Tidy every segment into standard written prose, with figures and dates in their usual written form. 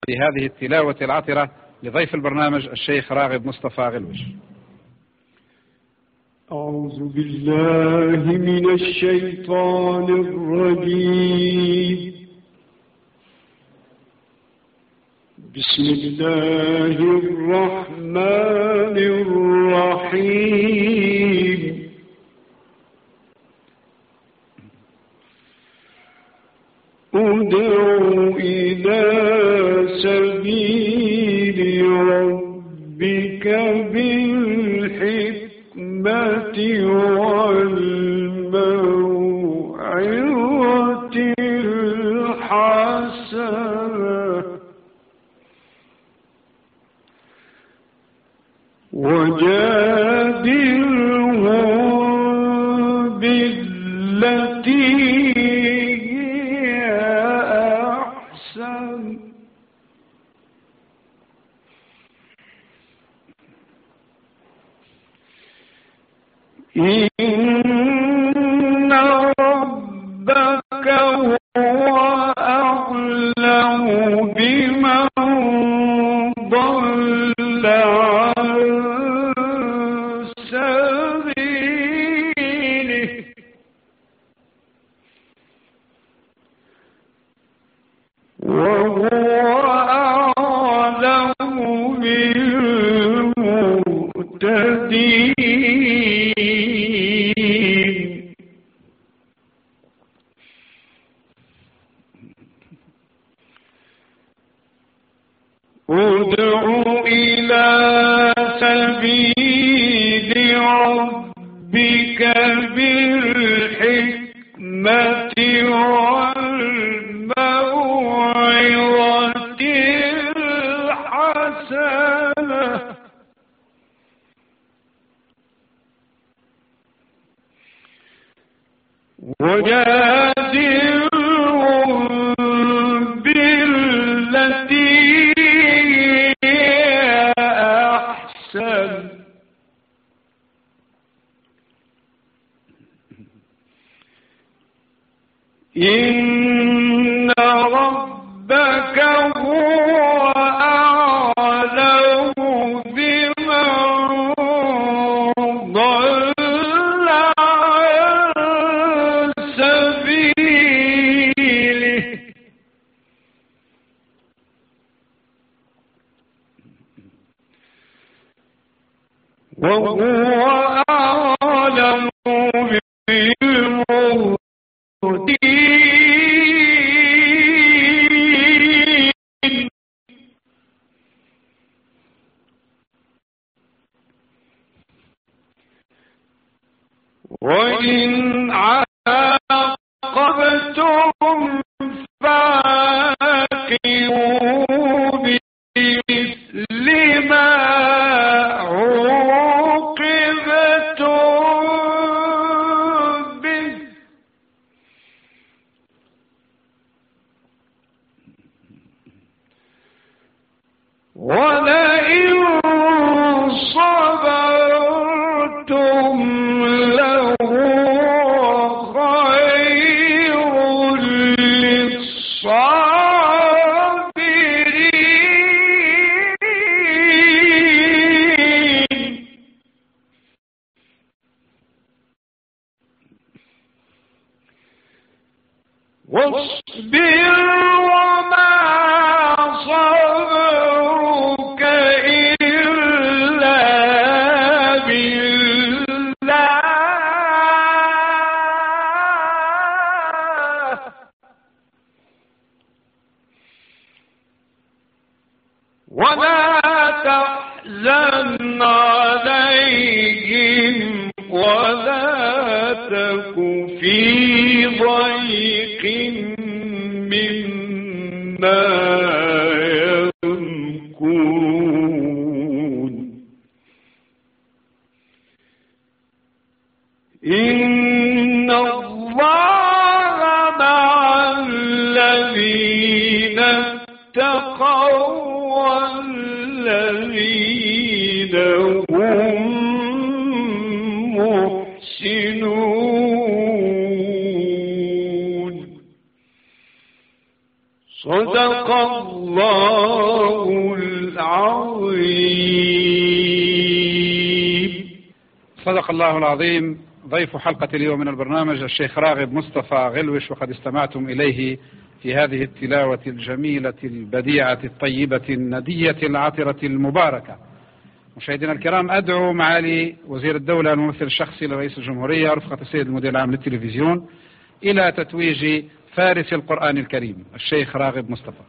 بهذه التلاوة العطرة لضيف البرنامج الشيخ راغب مصطفى غلوش. أعوذ بالله من الشيطان الرجيم. بسم الله الرحمن الرحيم. ادع إلى سبيل ربك بالحكمة والموعظة الحسنة وجادلهم بالتي هي أحسن إن ربك هو أعلم بمن ضل عن سبيله وهو أعلم بالمهتدين. ادع إلى سبيل ربك بالحكمة والموعظة الحسنة وجادلهم بالتي هي أحسن إن ربك هو أعلم بمن ضل عن سبيله وهو أعلم بالمهتدين. وإن عاقبتم فعاقبوا بمثل ما عوقبتم به ولئن صبرتم لهو خير للصابرين. واصبر وما صبرك إلا بالله ولا تحزن عليهم ولا تك في ضيق مما يمكرون. إن الله مع الذين اتقوا والذين هم محسنون. صدق الله الله العظيم. صدق الله العظيم. ضيف حلقة اليوم من البرنامج الشيخ راغب مصطفى غلوش، وقد استمعتم إليه في هذه التلاوة الجميلة البديعة الطيبة الندية العطرة المباركة. مشاهدينا الكرام، أدعو معالي وزير الدولة الممثل الشخصي لرئيس الجمهورية رفقة السيد المدير العام للتلفزيون إلى تتويج فارس القرآن الكريم الشيخ راغب مصطفى.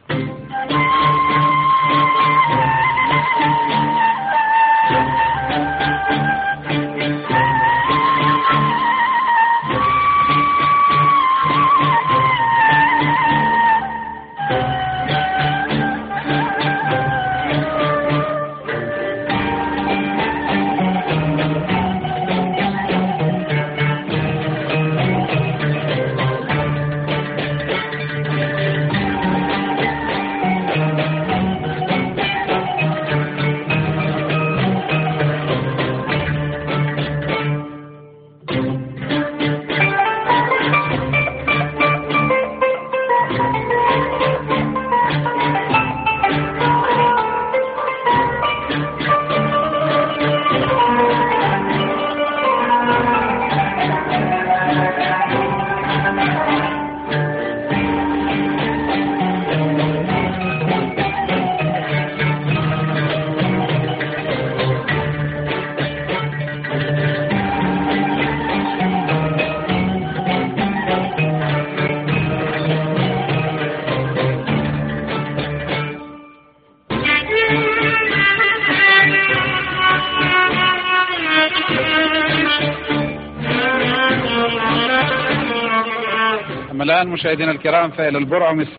أما الآن مشاهدينا الكرام فإلى البرعم